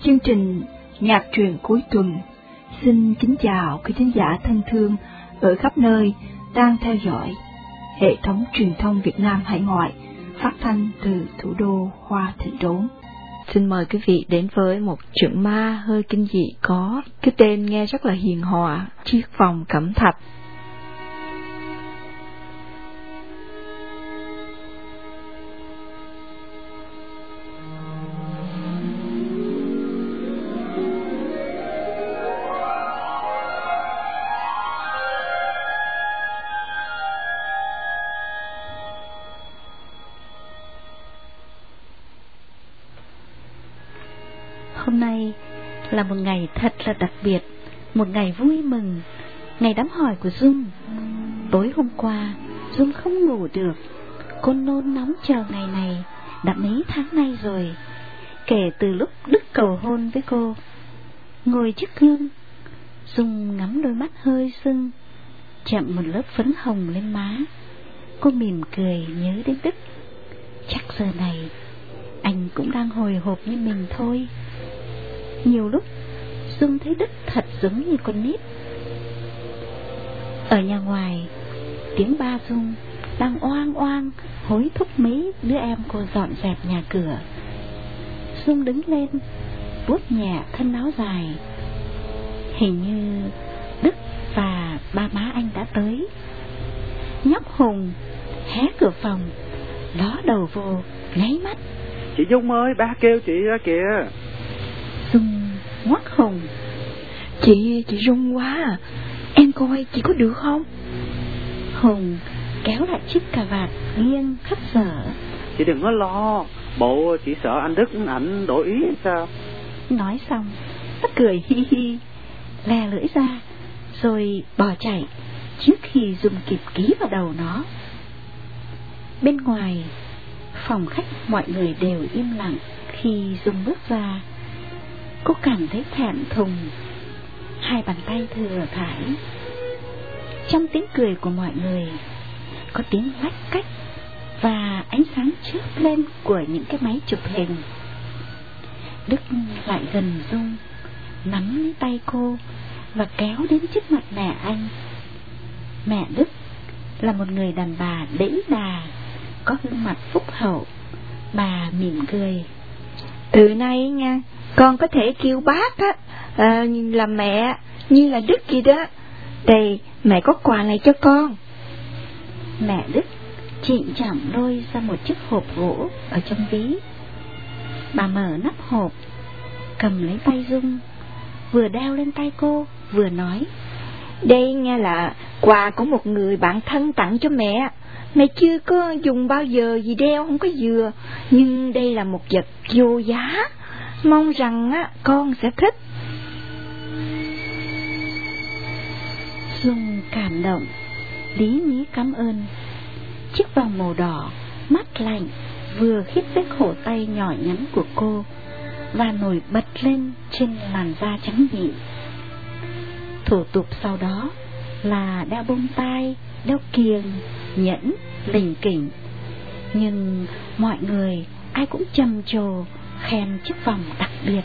Chương trình Nhạc truyện cuối tuần xin kính chào quý thính giả thân thương ở khắp nơi đang theo dõi hệ thống truyền thông Việt Nam hải ngoại phát thanh từ thủ đô Hoa Thị Đốn. Xin mời quý vị đến với một chuyện ma hơi kinh dị có cái tên nghe rất là hiền hòa, Chiếc vòng cẩm thạch. Hôm nay là một ngày thật là đặc biệt, một ngày vui mừng, ngày đám hỏi của Dung. Tối hôm qua, Dung không ngủ được, cô nôn nóng chờ ngày này, đã mấy tháng nay rồi, kể từ lúc Đức cầu hôn với cô. Ngồi trước gương, Dung ngắm đôi mắt hơi sưng, chậm một lớp phấn hồng lên má. Cô mỉm cười nhớ đến Đức. Chắc giờ này anh cũng đang hồi hộp như mình thôi. Nhiều lúc Dung thấy Đức thật giống như con nít. Ở nhà ngoài, tiếng ba Dung đang oang oang hối thúc mấy đứa em cô dọn dẹp nhà cửa. Dung đứng lên, vuốt nhẹ thân áo dài. Hình như Đức và ba má anh đã tới. Nhóc Hùng hé cửa phòng, ló đầu vô, nháy mắt. Chị Dung ơi, ba kêu chị ra kìa. Dung ngoắt Hùng. Chị run quá à, em coi chị có được không? Hùng kéo lại chiếc cà vạt nghiêng khắp dở. Chị đừng có lo, bộ chị sợ anh Đức ảnh đổi ý hay sao? Nói xong nó cười hi hi, lè lưỡi ra rồi bỏ chạy trước khi Dung kịp ký vào đầu nó. Bên ngoài phòng khách mọi người đều im lặng khi Dung bước ra. Cô cảm thấy thẹn thùng, hai bàn tay thừa thãi. Trong tiếng cười của mọi người có tiếng lách cách và ánh sáng chớp lên của những cái máy chụp hình. Đức lại gần Dung, nắm lấy tay cô và kéo đến trước mặt mẹ anh. Mẹ Đức là một người đàn bà đẫy đà, có gương mặt phúc hậu. Bà mỉm cười. Từ nay nha, con có thể kêu bác á, là mẹ, như là Đức gì đó. Đây, mẹ có quà này cho con. Mẹ Đức trịnh trọng lôi ra một chiếc hộp gỗ ở trong ví. Bà mở nắp hộp, cầm lấy tay Dung, vừa đeo lên tay cô, vừa nói. Đây nghe là quà của một người bạn thân tặng cho mẹ. Mẹ chưa có dùng bao giờ gì đeo không có vừa, nhưng đây là một vật vô giá, mong rằng con sẽ thích. Dung cảm động, lý nhí cảm ơn. Chiếc vòng màu đỏ, mát lạnh, vừa khít với cổ tay nhỏ nhắn của cô và nổi bật lên trên làn da trắng mịn. Thủ tục sau đó là đeo bông tai, đeo kiềng, nhẫn, lỉnh kỉnh. Nhưng mọi người ai cũng trầm trồ khen chiếc vòng đặc biệt.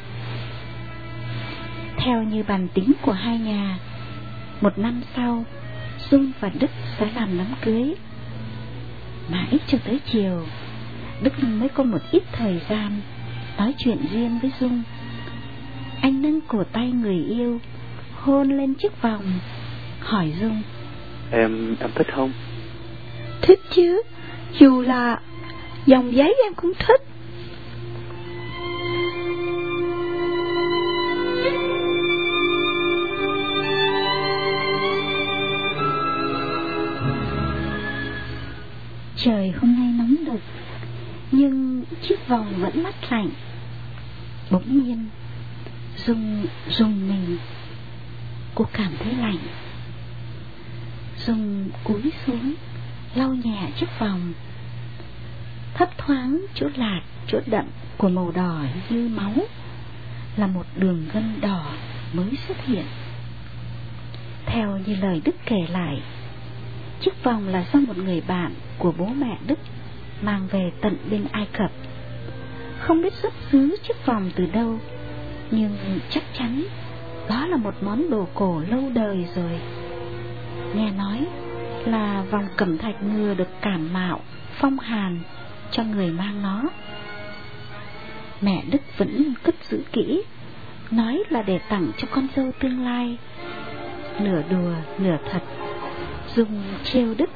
Theo như bàn tính của hai nhà, 1 năm sau Dung và Đức sẽ làm đám cưới. Mãi cho tới chiều, Đức mới có một ít thời gian nói chuyện riêng với Dung. Anh nâng cổ tay người yêu, hôn lên chiếc vòng, hỏi Dung. Em thích không? Thích chứ, dù là dòng giấy em cũng thích. Trời hôm nay nóng đực, nhưng chiếc vòng vẫn mát lạnh. Bỗng nhiên Dung rùng mình, cô cảm thấy lạnh. Dung cúi xuống lau nhẹ chiếc vòng. Thấp thoáng chỗ lạt, chỗ đậm của màu đỏ như máu là một đường gân đỏ mới xuất hiện. Theo như lời Đức kể lại, chiếc vòng là do một người bạn của bố mẹ Đức mang về tận bên Ai Cập. Không biết xuất xứ chiếc vòng từ đâu, nhưng chắc chắn đó là một món đồ cổ lâu đời rồi. Nghe nói là vòng cẩm thạch ngừa được cảm mạo, phong hàn cho người mang nó. Mẹ Đức vẫn cất giữ kỹ, nói là để tặng cho con dâu tương lai. Nửa đùa nửa thật, Dung trêu Đức: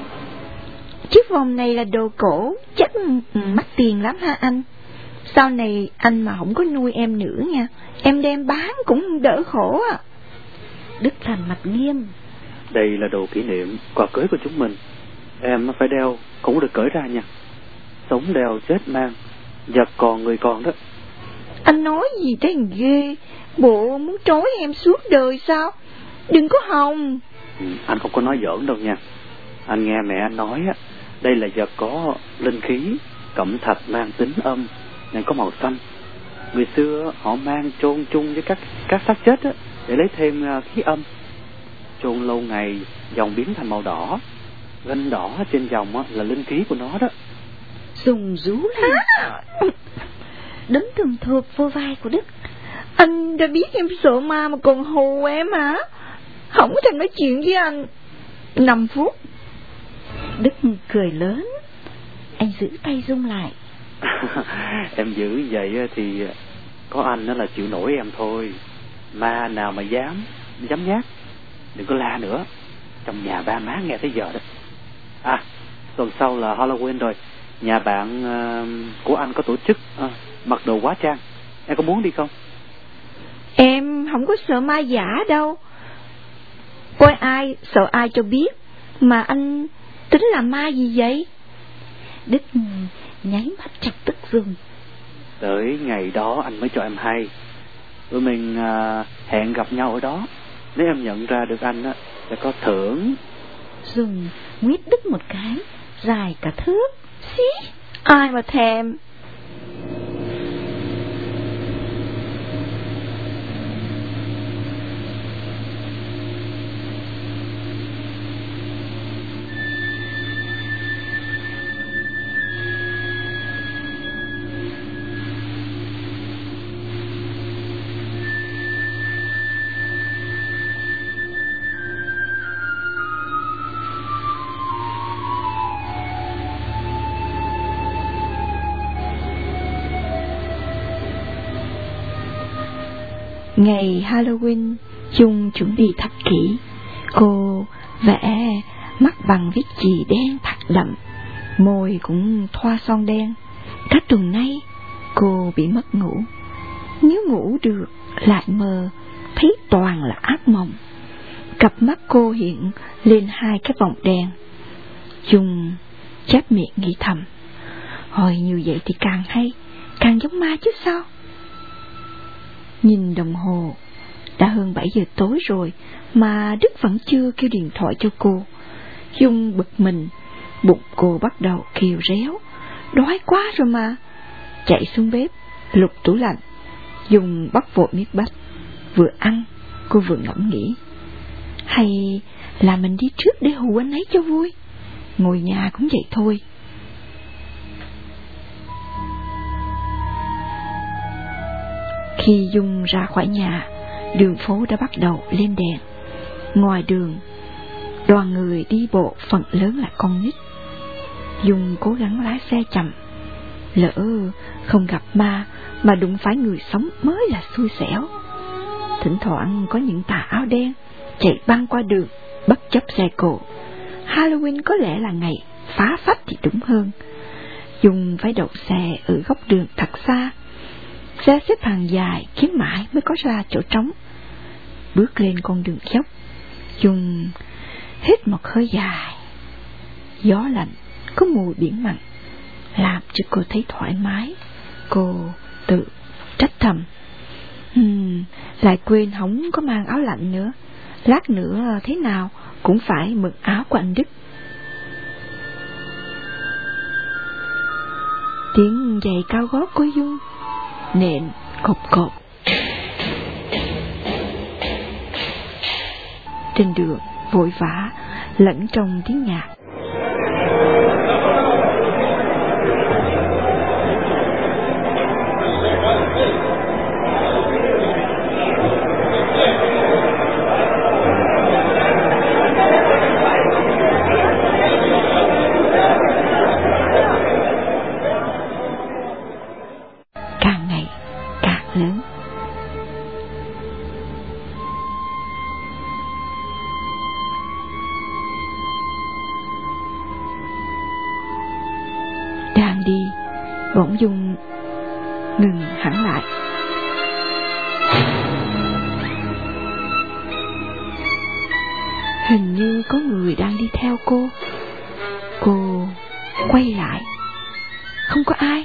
Chiếc vòng này là đồ cổ, chắc mắc tiền lắm ha anh. Sau này anh mà không có nuôi em nữa nha, em đem bán cũng đỡ khổ à. Đức làm mặt nghiêm: Đây là đồ kỷ niệm quà cưới của chúng mình, em phải đeo, không được cởi ra nha. Sống đeo chết mang, giật còn người còn đó. Anh nói gì thế ghê, bộ muốn trói em suốt đời sao? Đừng có hòng. Anh không có nói giỡn đâu nha. Anh nghe mẹ anh nói á, đây là vật có linh khí, cẩm thạch mang tính âm nên có màu xanh. Người xưa họ mang chôn chung với các xác chết á, để lấy thêm khí âm. Chôn lâu ngày dòng biến thành màu đỏ, gân đỏ trên dòng á, là linh khí của nó đó. Dùng rú lên, đấm thường thuộc vô vai của Đức. Anh đã biết em sợ ma mà còn hù em hả? Không có thèm nói chuyện với anh 5 phút. Đức cười lớn. Anh giữ tay Dung lại. Em giữ vậy thì có anh đó là chịu nổi em thôi. Ma nào mà dám nhát. Đừng có la nữa, trong nhà ba má nghe tới giờ đó. À, tuần sau là Halloween rồi. Nhà bạn của anh có tổ chức mặc đồ hóa trang. Em có muốn đi không? Em không có sợ ma giả đâu. Coi ai sợ ai cho biết. Mà anh tính là ma gì vậy? Đức nháy mắt chọc tức Dung. Tới ngày đó anh mới cho em hay. Tụi mình hẹn gặp nhau ở đó. Nếu em nhận ra được anh á, sẽ có thưởng. Dung nguyết Đức một cái dài cả thước. Xí, ai mà thèm. Ngày Halloween, Dung chuẩn bị thật kỹ. Cô vẽ mắt bằng viết chì đen thật đậm, môi cũng thoa son đen. Cả tuần nay cô bị mất ngủ. Nếu ngủ được lại mơ thấy toàn là ác mộng. Cặp mắt cô hiện lên 2 cái vòng đen. Dung chép miệng nghĩ thầm: hồi như vậy thì càng hay, càng giống ma chứ sao. Nhìn đồng hồ, đã hơn 7 giờ tối rồi mà Đức vẫn chưa kêu điện thoại cho cô. Dung bực mình, bụng cô bắt đầu kêu réo. Đói quá rồi mà. Chạy xuống bếp, lục tủ lạnh. Dung bắt vội miếng bánh. Vừa ăn, cô vừa ngẫm nghĩ: hay là mình đi trước để hù anh ấy cho vui. Ngồi nhà cũng vậy thôi. Khi Dung ra khỏi nhà, đường phố đã bắt đầu lên đèn. Ngoài đường, đoàn người đi bộ phần lớn là con nít. Dung cố gắng lái xe chậm. Lỡ không gặp ma mà đụng phải người sống mới là xui xẻo. Thỉnh thoảng có những tà áo đen chạy băng qua đường bất chấp xe cộ. Halloween có lẽ là ngày phá phách thì đúng hơn. Dung phải đậu xe ở góc đường thật xa. Xe xếp hàng dài kiếm mãi mới có ra chỗ trống. Bước lên con đường dốc, Dung hít một hơi dài. Gió lạnh có mùi biển mặn làm cho cô thấy thoải mái. Cô tự trách thầm: lại quên không có mang áo lạnh nữa. Lát nữa thế nào cũng phải mượn áo của anh Đức. Tiếng giày cao gót của Dung nện cộp cộp. Trên đường vội vã lẫn trong tiếng nhạc. bỗng dưng ngừng hẳn lại. Hình như có người đang đi theo cô. Cô quay lại, không có ai.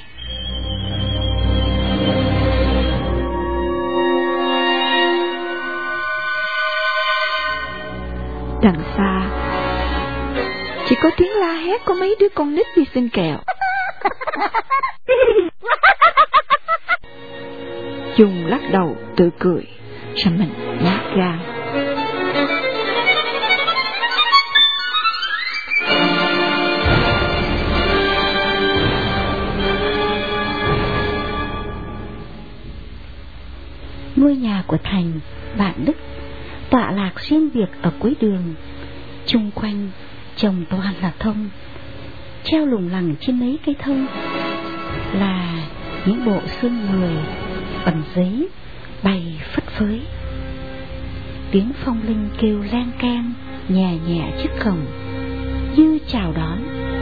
Đằng xa chỉ có tiếng la hét của mấy đứa con nít đi xin kẹo. Dung lắc đầu tự cười, sao mình nhát gan. Ngôi nhà của Thành, bạn Đức, tọa lạc riêng biệt ở cuối đường. Chung quanh trồng toàn là thông. Treo lủng lẳng trên mấy cây thông là những bộ xương người bằng giấy bay phất phới. Tiếng phong linh kêu lang cang nhẹ nhẹ trước cổng như chào đón.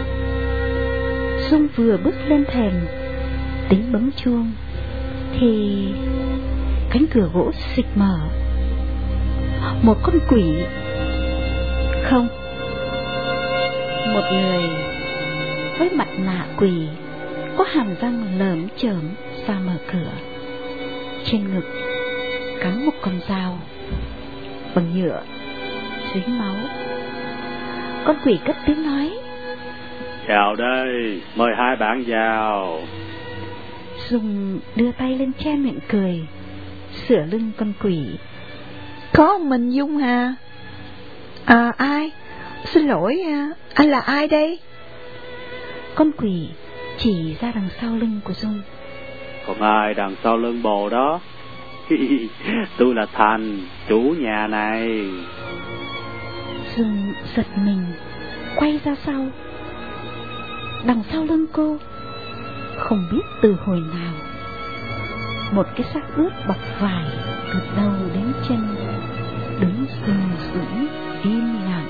Dung vừa bước lên thềm tính bấm chuông thì cánh cửa gỗ xịch mở. Một con quỷ, không, một người với mặt nạ quỷ, có hàm răng lởm chởm ra mở cửa. Trên ngực cắm một con dao bằng nhựa dính máu. Con quỷ cất tiếng nói: chào đây, mời hai bạn vào. Dung đưa tay lên che miệng cười, sửa lưng con quỷ. Có ông mình Dung hả? À ai? Xin lỗi, anh là ai đây? Con quỷ chỉ ra đằng sau lưng của Dung. Còn ai đằng sau lưng bồ đó? Tôi là Thành, chủ nhà này. Dung giật mình, quay ra sau. Đằng sau lưng cô, không biết từ hồi nào, một cái xác ướt bọc vải từ đầu đến chân đứng sừng sững im lặng.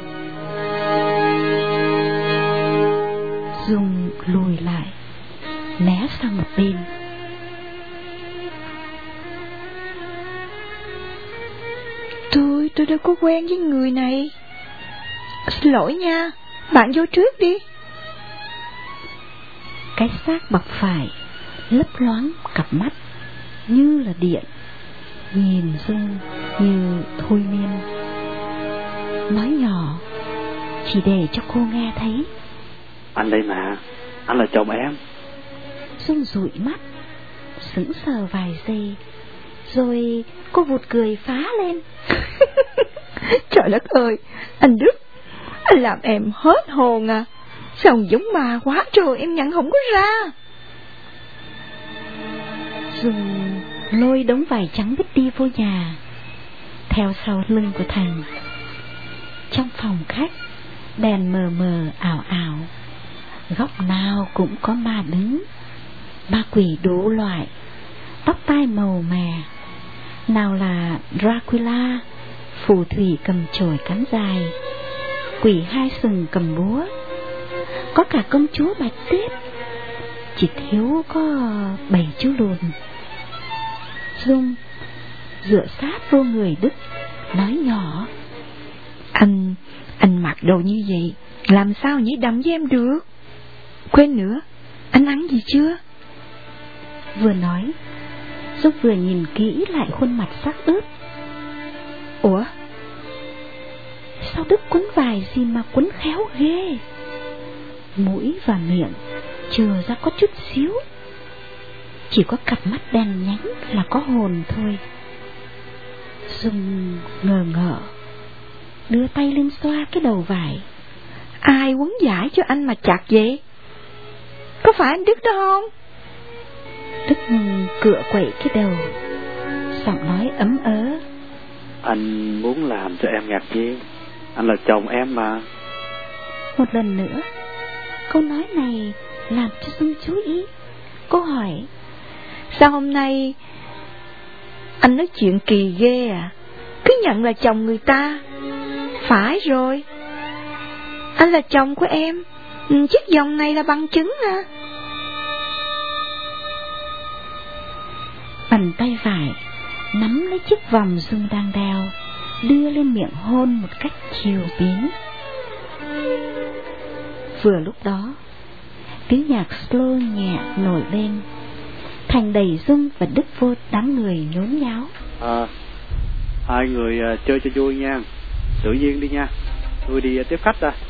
Dung lùi lại, né sang một bên. Tôi đâu có quen với người này. Xin lỗi nha, bạn vô trước đi. Cái xác bọc vải lấp loáng cặp mắt như là điện, nhìn Dung như thôi miên. Nói nhỏ chỉ để cho cô nghe thấy: anh đây mà, anh là chồng em. Dung dụi mắt, sững sờ vài giây, rồi cô vụt cười phá lên. Trời đất ơi, anh Đức, anh làm em hết hồn à. Sao giống ma quá trời, em nhận không có ra. Dung lôi đống vải trắng vứt đi vô nhà, theo sau lưng của Thành. Trong phòng khách, đèn mờ mờ ảo ảo, góc nào cũng có ma đứng. Ma quỷ đủ loại, tóc tai màu mè, nào là Dracula, phù thủy cầm chổi cán dài, quỷ hai sừng cầm búa, có cả công chúa Bạch Tuyết, chỉ thiếu có 7 chú lùn. Dung dựa sát vô người Đức, nói nhỏ: Anh mặc đồ như vậy làm sao nhảy đầm với em được? Quên nữa, anh ăn gì chưa? Vừa nói, Dung vừa nhìn kỹ lại khuôn mặt xác ướt. Ủa, sao Đức quấn vải gì mà quấn khéo ghê? Mũi và miệng chừa ra có chút xíu, chỉ có cặp mắt đen nhánh là có hồn thôi. Dung ngờ ngợ, đưa tay lên xoa cái đầu vải. Ai quấn vải cho anh mà chặt vậy? Có phải anh Đức đó không? Đức cựa quậy cái đầu, giọng nói ấm ớ: anh muốn làm cho em ngạc nhiên, anh là chồng em mà. Một lần nữa, câu nói này làm cho Dung chú ý. Cô hỏi: sao hôm nay anh nói chuyện kỳ ghê à? Cứ nhận là chồng người ta. Phải rồi, anh là chồng của em, chiếc vòng này là bằng chứng à. Bàn tay phải nắm lấy chiếc vòng Dung đang đeo, đưa lên miệng hôn một cách chiều mến. Vừa lúc đó, tiếng nhạc slow nhẹ nổi lên, Thành đẩy Dung và Đức vô đám người nhốn nháo. Hai người chơi cho vui nha, tự nhiên đi nha, tôi đi tiếp khách ra.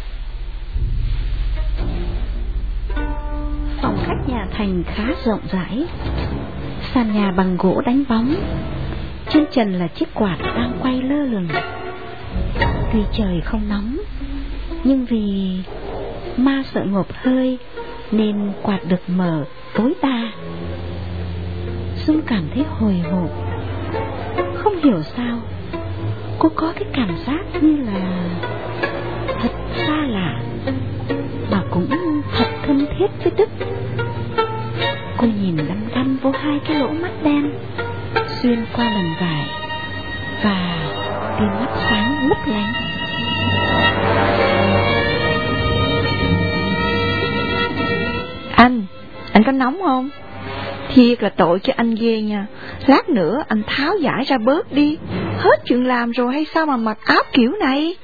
Phòng khách nhà Thành khá rộng rãi, sàn nhà bằng gỗ đánh bóng, trên trần là chiếc quạt đang quay lơ lửng. Tuy trời không nóng, nhưng vì ma sợ ngộp hơi nên quạt được mở tối đa. Dung cảm thấy hồi hộp, không hiểu sao cô có cái cảm giác như là thật xa lạ mà cũng thật thân thiết với Đức. Cô nhìn đăm đăm vô hai cái lỗ mắt đen xuyên qua lần vải và tia mắt sáng lấp lánh. Anh có nóng không? Thiệt là tội cho anh ghê nha. Lát nữa anh tháo giải ra bớt đi. Hết chuyện làm rồi hay sao mà mặc áo kiểu này?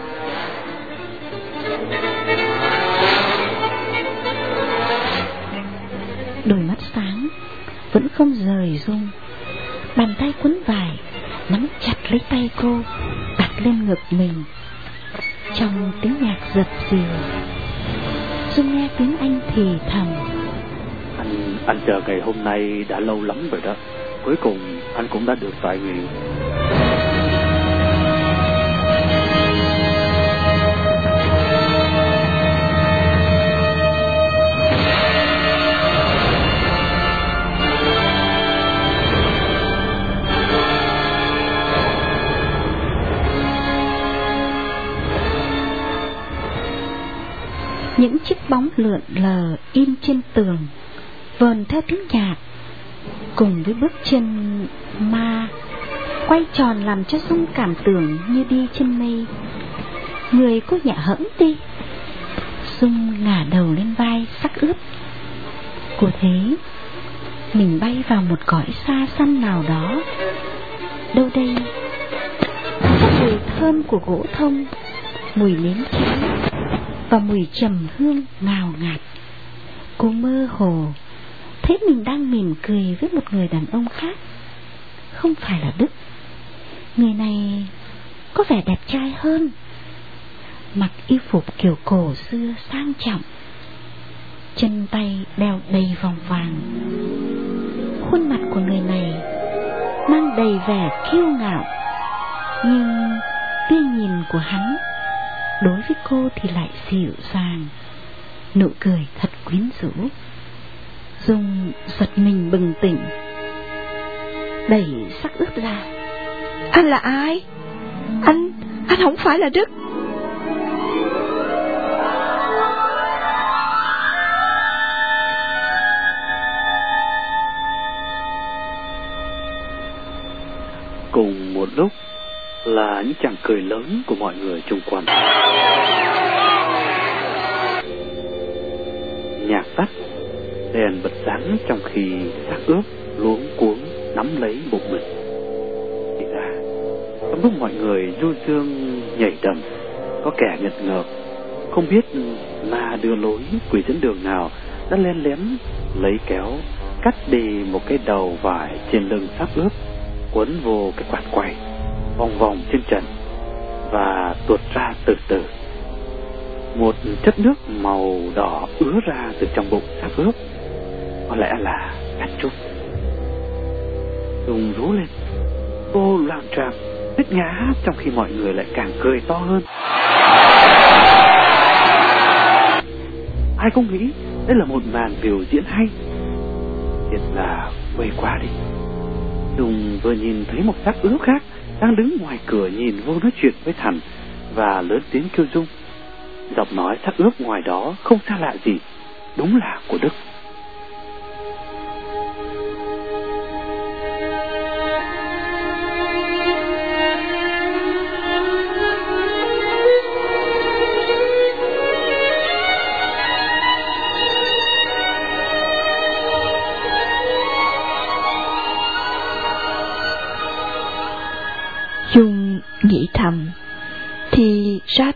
Đôi mắt sáng vẫn không rời Dung. Bàn tay quấn vải nắm chặt lấy tay cô, đặt lên ngực mình. Trong tiếng nhạc dập dìu, Dung nghe tiếng anh thì thầm: Anh chờ ngày hôm nay đã lâu lắm rồi đó. Cuối cùng anh cũng đã được tại nguyện. Những chiếc bóng lượn lờ in trên tường, vờn theo tiếng nhạc, cùng với bước chân ma quay tròn làm cho Dung cảm tưởng như đi trên mây. Người cô nhẹ hẫng đi. Dung ngả đầu lên vai sắc ướp. Cô thấy mình bay vào một cõi xa xăm nào đó. Đâu đây có mùi thơm của gỗ thông, mùi nến cháy và mùi trầm hương ngào ngạt. Cô mơ hồ thấy mình đang mỉm cười với một người đàn ông khác, không phải là Đức. Người này có vẻ đẹp trai hơn, mặc y phục kiểu cổ xưa sang trọng, chân tay đeo đầy vòng vàng. Khuôn mặt của người này mang đầy vẻ kiêu ngạo, nhưng tia nhìn của hắn đối với cô thì lại dịu dàng, nụ cười thật quyến rũ. Dung giật mình bừng tỉnh, đẩy sắc ướp ra. Anh là ai? Anh không phải là Đức. Cùng một lúc là những chàng cười lớn của mọi người xung quanh. Nhạc tắt, đèn bật sáng trong khi xác ướp luống cuống nắm lấy bụng mình. Thì ra, trong lúc mọi người du dương nhảy đầm, có kẻ ngật ngợp, không biết ma đưa lối quỷ dẫn đường nào đã len lén lấy kéo cắt đi một cái đầu vải trên lưng xác ướp, quấn vô cái quạt quay vòng vòng trên trần và tuột ra từ từ. Một chất nước màu đỏ ứa ra từ trong bụng xác ướp, có lẽ là ketchup. Dung rú lên, cô loạng choạng đứt ngã, trong khi mọi người lại càng cười to hơn. Ai cũng nghĩ đây là một màn biểu diễn hay, thiệt là quê quá đi. Dung vừa nhìn thấy một xác ướp khác đang đứng ngoài cửa nhìn vô nói chuyện với Thành và lớn tiếng kêu Dung. Giọng nói xác ướp ngoài đó không xa lạ gì, đúng là của Đức.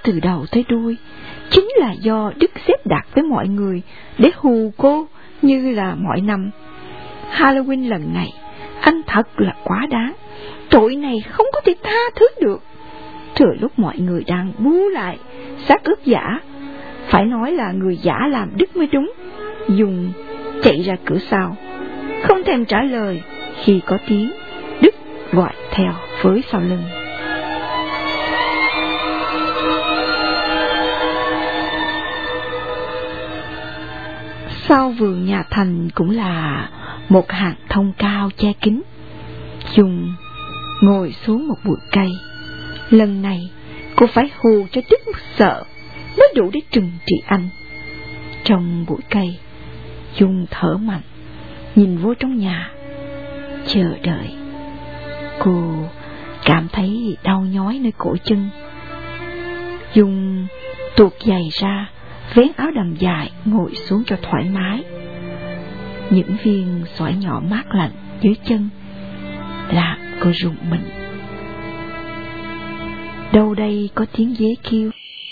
từ đầu tới đuôi chính là do Đức xếp đặt với mọi người để hù cô như là mọi năm. Halloween lần này anh thật là quá đáng, tội này không có thể tha thứ được. Thừa lúc mọi người đang bú lại xác ướp giả, phải nói là người giả làm Đức mới đúng, Dung chạy ra cửa sau, không thèm trả lời khi có tiếng Đức gọi theo với sau lưng. Sau vườn nhà Thành cũng là một hàng thông cao che kín. Dung ngồi xuống một bụi cây. Lần này cô phải hù cho Đức sợ mới đủ để trừng trị anh. Trong bụi cây, Dung thở mạnh, nhìn vô trong nhà, chờ đợi. Cô cảm thấy đau nhói nơi cổ chân. Dung tuột giày ra, vén áo đầm dài, ngồi xuống cho thoải mái. Những viên sỏi nhỏ mát lạnh dưới chân làm cô rùng mình. Đâu đây có tiếng dế kêu.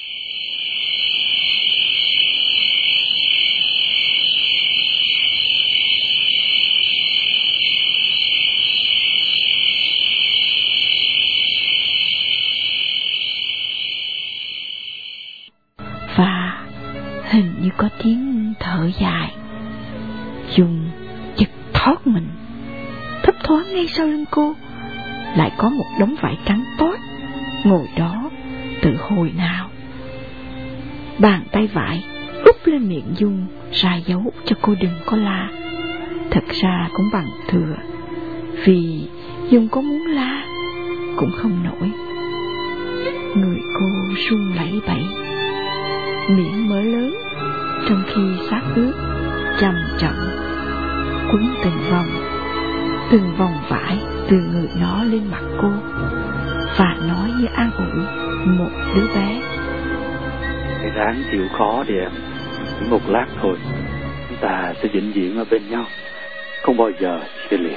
Và hình như có tiếng thở dài. Dung giật thoát mình. Thấp thoáng ngay sau lưng cô lại có một đống vải trắng toát ngồi đó từ hồi nào. Bàn tay vải úp lên miệng Dung ra dấu cho cô đừng có la. Thật ra cũng bằng thừa, vì Dung có muốn la cũng không nổi. Người cô run lẩy bẩy, miệng mở lớn, trong khi xác ướp chậm chậm quấn từng vòng vải từ người nó lên mặt cô, và nói như an ủi một đứa bé. Hãy ráng chịu khó đi em, chỉ một lát thôi, chúng ta sẽ vĩnh viễn ở bên nhau, không bao giờ chia lìa.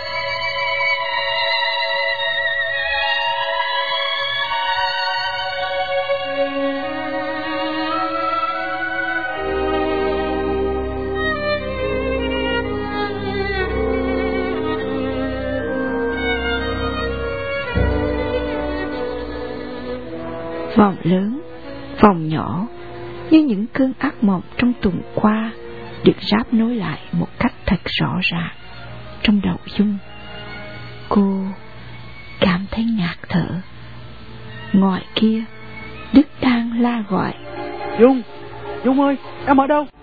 Vòng lớn, vòng nhỏ, như những cơn ác mộng trong tuần qua được ráp nối lại một cách thật rõ ràng trong đầu Dung. Cô cảm thấy ngạt thở. Ngoài kia, Đức đang la gọi. Dung, Dung ơi, em ở đâu?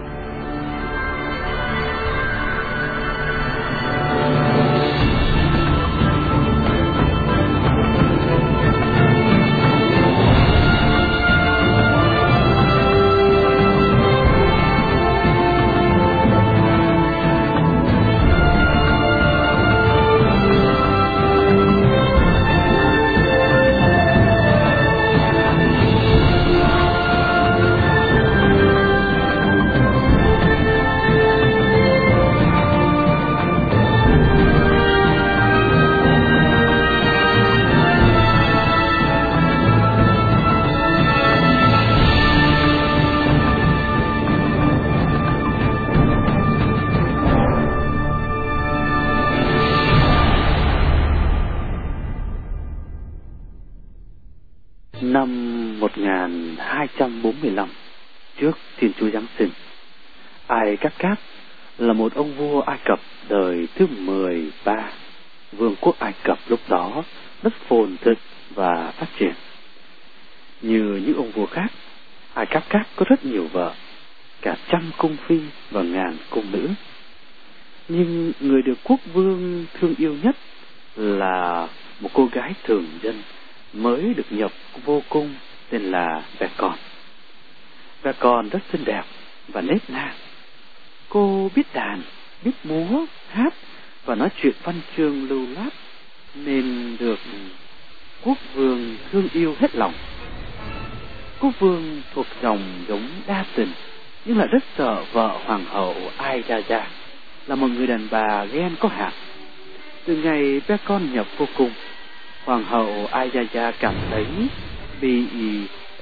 Năm 1245 trước Thiên Chúa Giáng sinh, Ai Cáp Cáp là một ông vua Ai Cập đời thứ 13. Vương quốc Ai Cập lúc đó rất phồn thịnh và phát triển. Như những ông vua khác, Ai Cáp Cáp có rất nhiều vợ, cả 100 cung phi và ngàn cung nữ. Nhưng người được quốc vương thương yêu nhất là một cô gái thường dân mới được nhập vô cung, tên là Bacon. Bacon rất xinh đẹp và nết na. Cô biết đàn, biết múa, hát và nói chuyện văn chương lưu loát, nên được quốc vương thương yêu hết lòng. Quốc vương thuộc dòng giống đa tình, nhưng lại rất sợ vợ hoàng hậu Ai-da-da, là một người đàn bà ghen có hạt. Từ ngày Bacon nhập vô cung, hoàng hậu Ai-da-da cảm thấy bị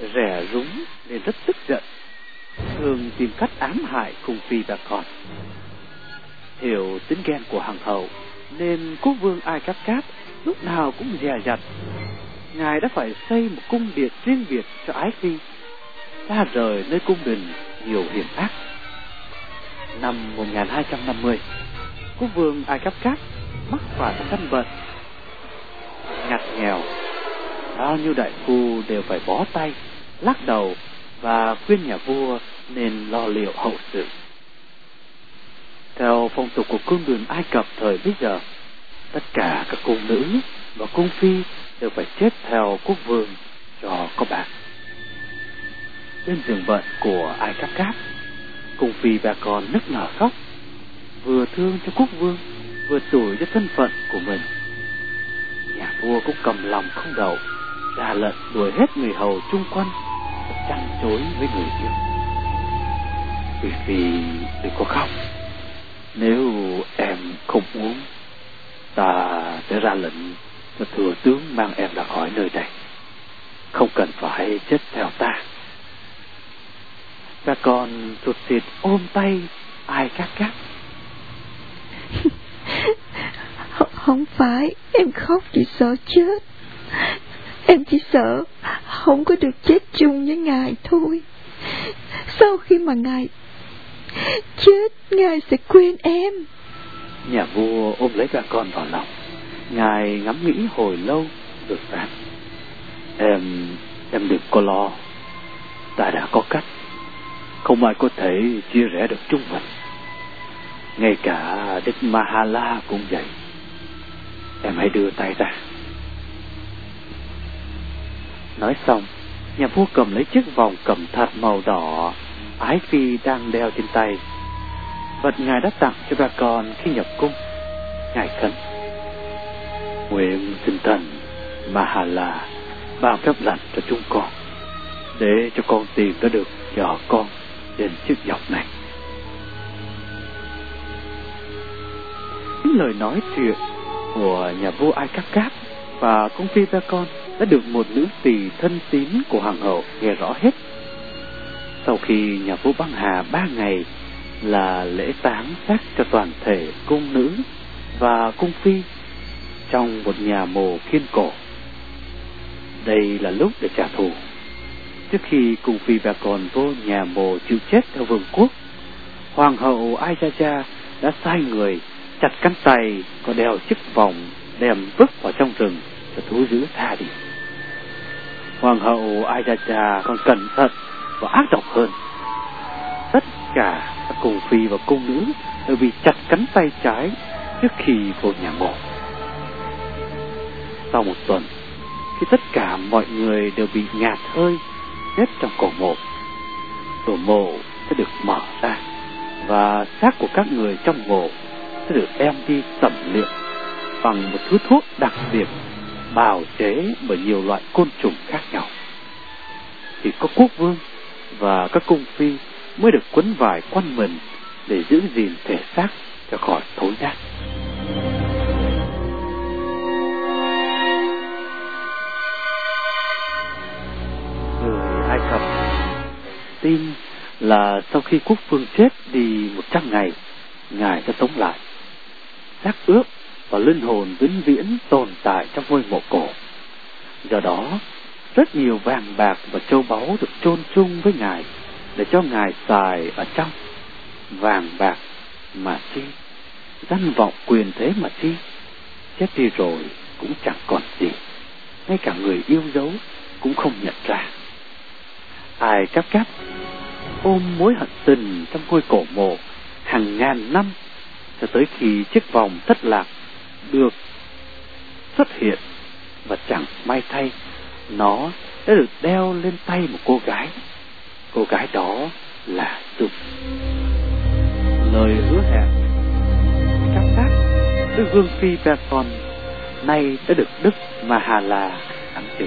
rẻ rúng nên rất tức giận, thường tìm cách ám hại cung phi bà con. Hiểu tính ghen của hoàng hậu nên quốc vương Ai Cáp Cáp lúc nào cũng dè dặt. Ngài đã phải xây một cung điện riêng biệt cho ái phi, xa rời nơi cung đình nhiều hiểm ác. Năm 1250, quốc vương Ai Cáp Cáp mắc phải một căn bệnh ngặt nghèo. Bao nhiêu đại phu đều phải bó tay, lắc đầu và khuyên nhà vua nên lo liệu hậu sự. Theo phong tục của cung đình Ai Cập thời bấy giờ, tất cả các cung nữ và cung phi đều phải chết theo quốc vương cho có bạc. Bên giường bệnh của Ai Cáp Cáp, cung phi bà con nức nở khóc, vừa thương cho quốc vương, vừa tủi cho thân phận của mình. Nhà vua cũng cầm lòng không đậu, ra lệnh đuổi hết người hầu chung quanh, chăn chối với người yêu. Phi đừng có khóc, nếu em không muốn, ta sẽ ra lệnh cho thừa tướng mang em ra khỏi nơi này, không cần phải chết theo ta. Bà con rụt rịt ôm tay Ai Cáp Cáp. Không phải em khóc chỉ sợ chết, em chỉ sợ không có được chết chung với ngài thôi. Sau khi mà ngài chết, ngài sẽ quên em. Nhà vua ôm lấy bà con vào lòng, ngài ngẫm nghĩ hồi lâu rồi phán: Em đừng có lo, ta đã có cách, không ai có thể chia rẽ được chúng mình. Ngay cả Đức Mahala cũng vậy. Em hãy đưa tay ra. Nói xong, nhà vua cầm lấy chiếc vòng cẩm thạch màu đỏ ái phi đang đeo trên tay, vật ngài đã tặng cho bà con khi nhập cung. Ngài khấn: Nguyện xin thần Mahala ban phép lành cho chúng con, để cho con tìm ra được vợ con trên chiếc vòng này. Những lời nói chuyện của nhà vua Ai Cáp Cáp và cung phi bà con đã được một nữ tỳ thân tín của hoàng hậu nghe rõ hết. Sau khi nhà vua băng hà 3 ngày là lễ táng xác cho toàn thể cung nữ và cung phi trong một nhà mồ kiên cổ. Đây là lúc để trả thù. Trước khi cung phi bà con vô nhà mồ chịu chết theo vương quốc, hoàng hậu Ajaja đã sai người chặt cánh tay có đeo chiếc vòng, đem vứt vào trong rừng cho thú dữ tha đi. Hoàng hậu Ajaja còn cẩn thận và ác độc hơn. Tất cả các cung phi và cung nữ đều bị chặt cánh tay trái trước khi vô nhà mồ. Sau một tuần, khi tất cả mọi người đều bị ngạt hơi hết trong cổ mộ, tổ mộ sẽ được mở ra và xác của các người trong mộ sẽ được đem đi tẩm liệm bằng một thứ thuốc đặc biệt bào chế bởi nhiều loại côn trùng khác nhau. Chỉ có quốc vương và các cung phi mới được quấn vải quanh mình để giữ gìn thể xác cho khỏi thối nát. Người Ai Cập tin là sau khi quốc vương chết đi 100 ngày, ngài sẽ sống lại. Xác ướp và linh hồn vĩnh viễn tồn tại trong ngôi mộ cổ. Do đó, rất nhiều vàng bạc và châu báu được chôn chung với ngài để cho ngài xài ở trong. Vàng bạc mà chi, danh vọng quyền thế mà chi, chết đi rồi cũng chẳng còn gì, ngay cả người yêu dấu cũng không nhận ra. Ai Cáp Cáp ôm mối hận tình trong ngôi cổ mộ hàng ngàn năm, cho tới khi chiếc vòng thất lạc được xuất hiện, và chẳng may thay nó đã được đeo lên tay một cô gái. Cô gái đó là Dục. Lời hứa hẹn Cáp Cáp với vương phi Persephone nay đã được Đức Mahala ấn chứng.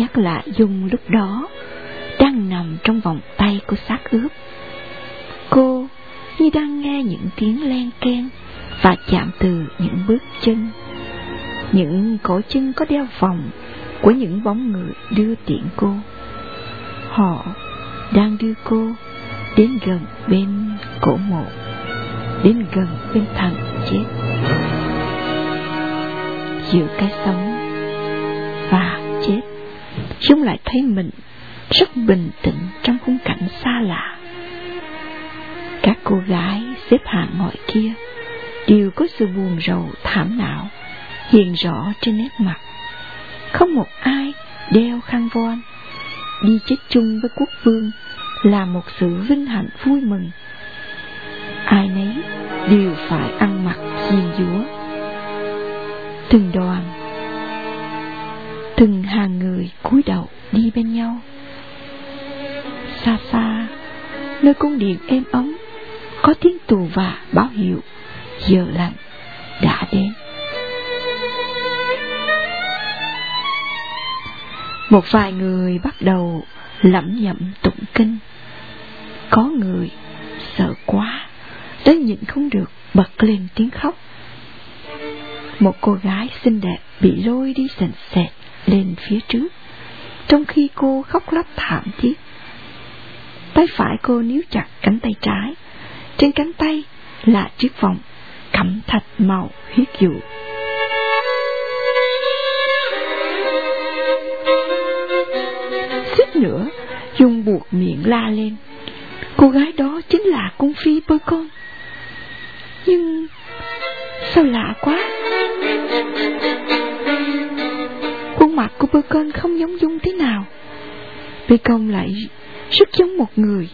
nhắc lại Dung lúc đó đang nằm trong vòng tay của xác ướp. Cô như đang nghe những tiếng len keng và chạm từ những bước chân, những cổ chân có đeo vòng của những bóng người đưa tiễn cô. Họ đang đưa cô đến gần bên cổ mộ, đến gần bên thằng chết, giữa cái sống và chết. Dung lại thấy mình rất bình tĩnh trong khung cảnh xa lạ. Các cô gái xếp hàng ngoài kia đều có sự buồn rầu thảm não hiện rõ trên nét mặt. Không một ai đeo khăn voan. Đi chết chung với quốc vương là một sự vinh hạnh vui mừng. Ai nấy đều phải ăn mặc diêm dúa. Từng đoàn, từng hàng người cúi đầu đi bên nhau. Xa xa, nơi cung điện êm ấm, có tiếng tù và báo hiệu giờ lành đã đến. Một vài người bắt đầu lẩm nhẩm tụng kinh. Có người sợ quá đến nhịn không được bật lên tiếng khóc. Một cô gái xinh đẹp bị lôi đi sền sệt lên phía trước, trong khi cô khóc lóc thảm thiết. Tay phải cô níu chặt cánh tay trái. Trên cánh tay là chiếc vòng cẩm thạch màu huyết dụ. Suýt nữa Dung buộc miệng la lên. Cô gái đó chính là cung phi Bacon. Nhưng sao lạ quá, khuôn mặt của Bacon không giống Dung thế nào. Bacon lại rất giống một người.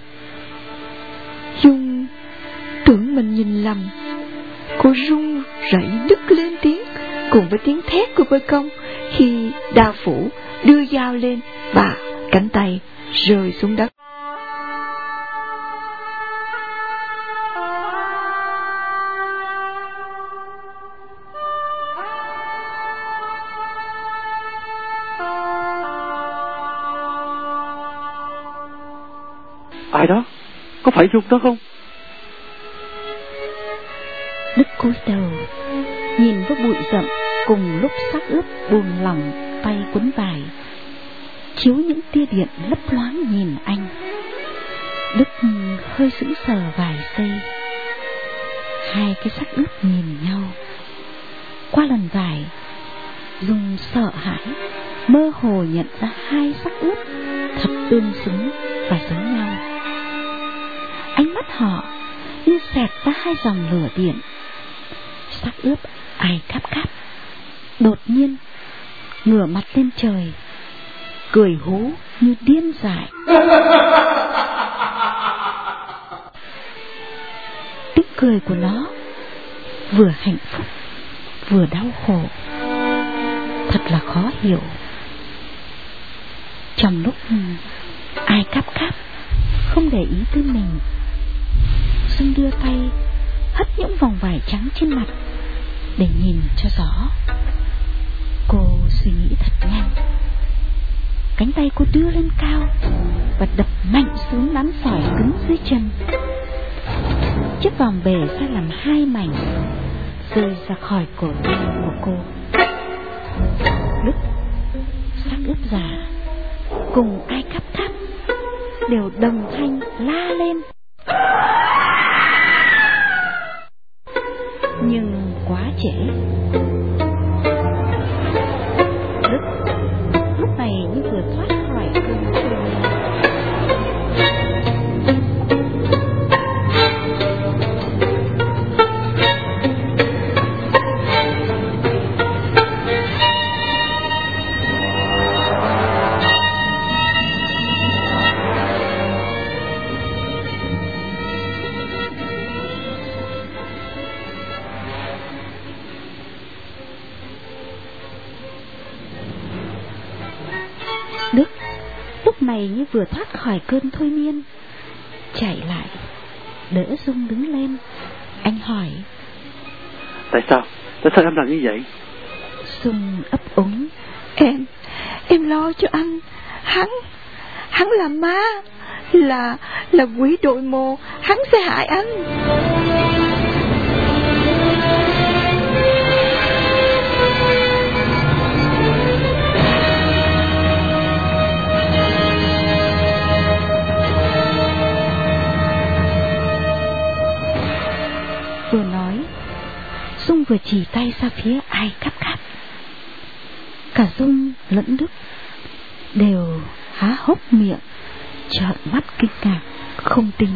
Dung tưởng mình nhìn lầm. Cô run rẩy đứt lên tiếng cùng với tiếng thét của Bacon khi đao phủ đưa dao lên và cánh tay rơi xuống đất. Ai đó? Có phải Dung đó không? Đức cúi đầu nhìn với bụi rậm, cùng lúc xác ướp buồn lòng tay quấn vải, chiếu những tia điện lấp loáng nhìn anh. Đức hơi sững sờ vài giây. Hai cái xác ướp nhìn nhau. Qua lần vải, Dung sợ hãi mơ hồ nhận ra hai xác ướp thật tương xứng và giống nhau. Ánh mắt họ như xẹt ra hai dòng lửa điện. Xác ướp ai cáp cáp đột nhiên ngửa mặt lên trời, cười hú như điên dại. Tiếng cười của nó vừa hạnh phúc vừa đau khổ, thật là khó hiểu. Trong lúc ai cáp cáp không để ý tới mình, Dung đưa tay hất những vòng vải trắng trên mặt để nhìn cho rõ. Cô suy nghĩ thật nhanh. Cánh tay cô đưa lên cao và đập mạnh xuống đám sỏi cứng dưới chân. Chiếc vòng bể ra làm hai mảnh, rơi ra khỏi cổ tay của cô. Đức, xác ướp già cùng ai cắp cắp đều đồng thanh la lên. Nhưng quá trễ. Đức lúc này như vừa thoát khỏi cơn say. Đức lúc này như vừa thoát khỏi cơn thôi miên, chạy lại đỡ Dung đứng lên. Anh hỏi: Tại sao em làm như vậy? Dung ấp úng: Em lo cho anh. Hắn là ma, là quỷ đội mồ, hắn sẽ hại anh. Vừa nói, Dung vừa chỉ tay ra phía Ai Cắp Cắp. Cả Dung lẫn Đức đều há hốc miệng, trợn mắt kinh ngạc, không tin.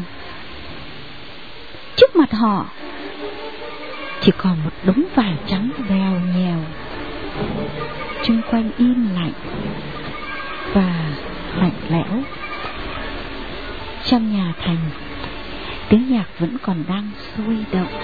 Trước mặt họ chỉ còn một đống vải trắng vèo nhèo, chung quanh im lặng và lạnh lẽo. Trong nhà thành, tiếng nhạc vẫn còn đang sôi động.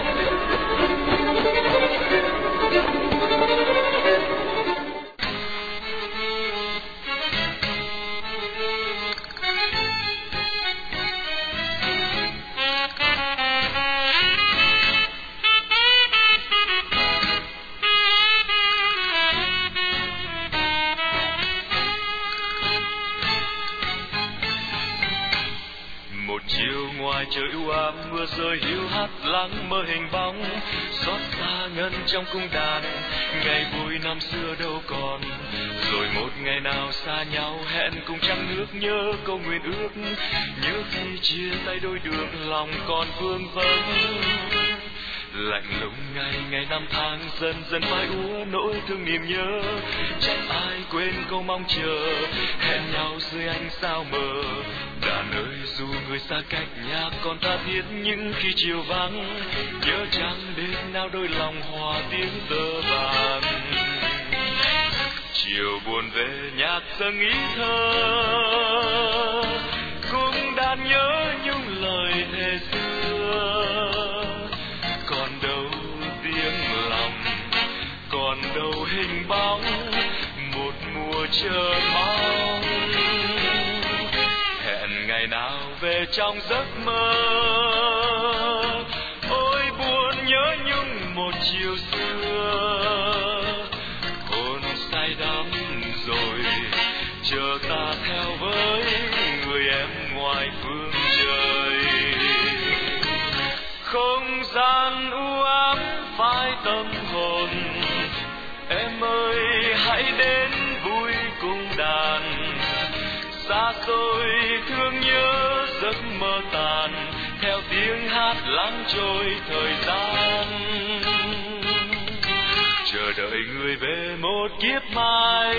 Trời u ám mưa rơi hiu hắt lắng mơ hình bóng xót xa ngân trong cung đàn. Ngày vui năm xưa đâu còn, rồi một ngày nào xa nhau hẹn cùng trăng nước, nhớ câu nguyện ước, nhớ khi chia tay đôi đường lòng còn vương vấn. Lạnh lùng ngày năm tháng dần dần phai úa nỗi thương niềm nhớ, chẳng ai quên câu mong chờ hẹn nhau dưới ánh sao mờ. Đàn ơi dù người xa cách nhà còn tha thiết, những khi chiều vắng nhớ chăng đêm nào đôi lòng hòa tiếng tơ vàng. Chiều buồn về nhạc dâng ý thơ, cùng đàn nhớ nhung lời thề xưa. Còn đâu tiếng lòng, còn đâu hình bóng, một mùa chờ mong. Hẹn ngày nào về trong giấc mơ, ôi buồn nhớ nhung một chiều xưa. Hồn say đắm rồi, chờ ta theo với người em ngoài phương trời. Không gian u ám phai tâm hồn, em ơi hãy đến vui cùng đàn. Xa xôi thương nhớ giấc mơ tàn, theo tiếng hát lắng trôi thời gian. Chờ đợi người về một kiếp mai,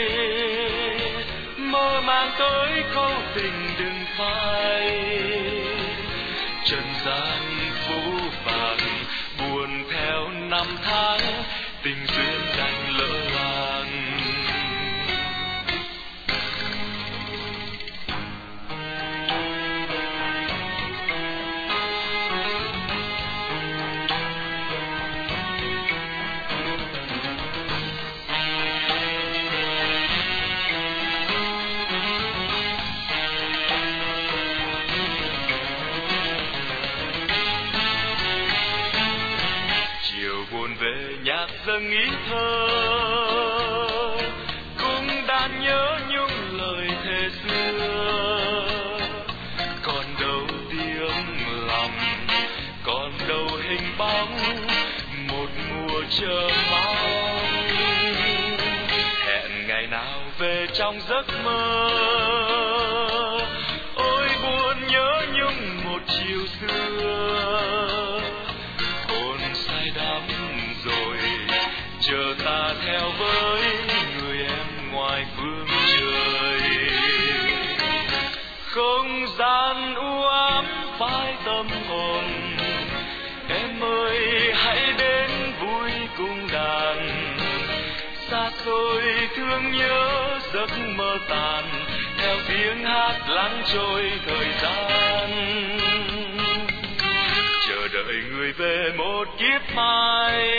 mơ mang tới câu tình đừng phai. Trần gian phũ phàng buồn theo năm tháng, tình duyên đành lỡ làng. Nhạc dâng ý thơ, cùng đàn nhớ nhung lời thề xưa. Còn đâu tiếng lòng, còn đâu hình bóng, một mùa chờ mong. Hẹn ngày nào về trong giấc mơ, ôi buồn nhớ nhung một chiều xưa. Hồn say đắm rồi, chờ ta theo với người em ngoài phương trời. Không gian u ám phai tâm hồn, em ơi hãy đến vui cùng đàn. Xa xôi thương nhớ giấc mơ tàn, theo tiếng hát lắng trôi thời gian. Chờ đợi người về một kiếp mai,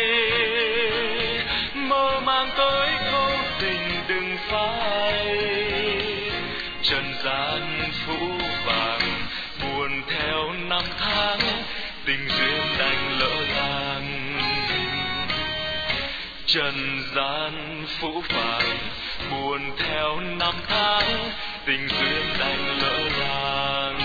mơ mang tới câu tình đừng phai. Trần gian phũ phàng buồn theo năm tháng, tình duyên đành lỡ làng. trần gian phũ phàng, buồn theo năm tháng, tình duyên đành lỡ làng.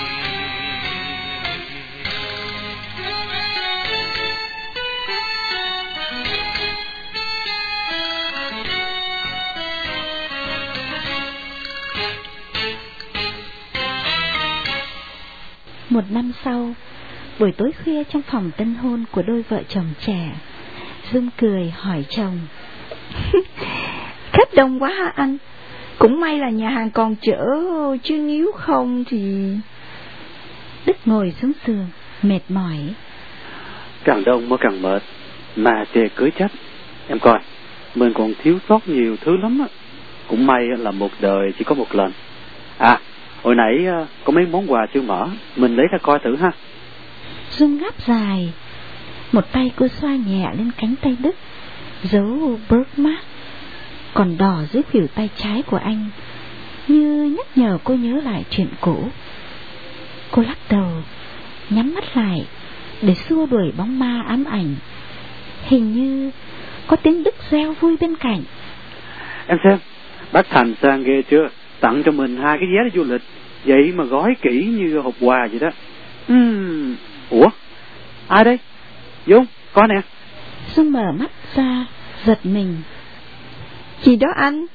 Một năm sau, buổi tối khuya trong phòng tân hôn của đôi vợ chồng trẻ, Dung cười hỏi chồng: Khách đông quá hả anh? Cũng may là nhà hàng còn chở, chứ nếu không thì... Đức ngồi xuống giường, mệt mỏi: Càng đông mới càng mệt, mà chè cưới chắc. Em coi, mình còn thiếu sót nhiều thứ lắm á. Cũng may là một đời chỉ có một lần. À, hồi nãy có mấy món quà chưa mở, mình lấy ra coi thử ha. Dung ngáp dài, một tay cô xoa nhẹ lên cánh tay Đức, dấu birthmark còn đỏ dưới khuỷu tay trái của anh, như nhắc nhở cô nhớ lại chuyện cũ. Cô lắc đầu, nhắm mắt lại để xua đuổi bóng ma ám ảnh. Hình như có tiếng Đức reo vui bên cạnh. Em xem, bác Thành sang ghê chưa? Tặng cho mình 2 cái vé đi du lịch, vậy mà gói kỹ như hộp quà vậy đó. Ủa, ai đây? Dung, coi nè. Dung mở mắt ra, giật mình. Gì đó anh?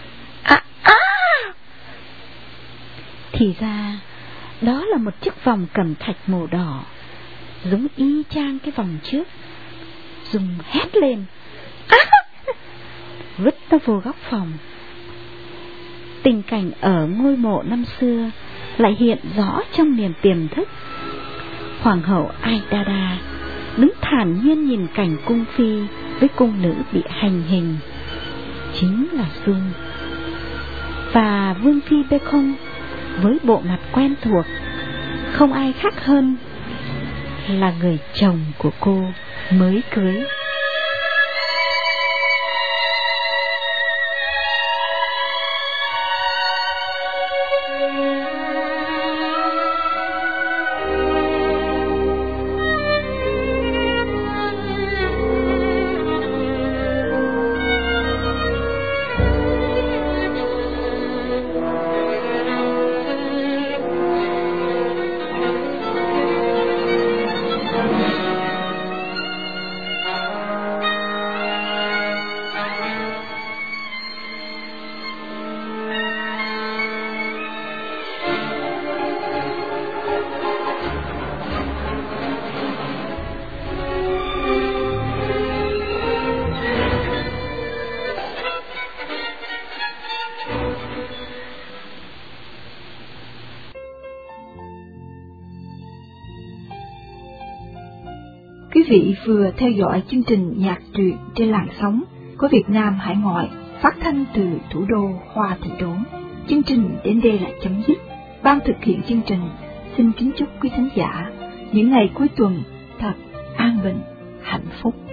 Thì ra đó là một chiếc vòng cẩm thạch màu đỏ, giống y chang cái vòng trước. Dung hét lên, vứt nó vô góc phòng. Tình cảnh ở ngôi mộ năm xưa lại hiện rõ trong niềm tiềm thức. Hoàng hậu Aidada đứng thản nhiên nhìn cảnh cung phi với cung nữ bị hành hình, chính là Dung. Và vương phi Bekong với bộ mặt quen thuộc, không ai khác hơn là người chồng của cô mới cưới. Quý vị vừa theo dõi chương trình nhạc truyện trên làn sóng của Việt Nam hải ngoại, phát thanh từ thủ đô Hoa Thị Đốn. Chương trình đến đây là chấm dứt. Ban thực hiện chương trình xin kính chúc quý khán giả những ngày cuối tuần thật an bình, hạnh phúc.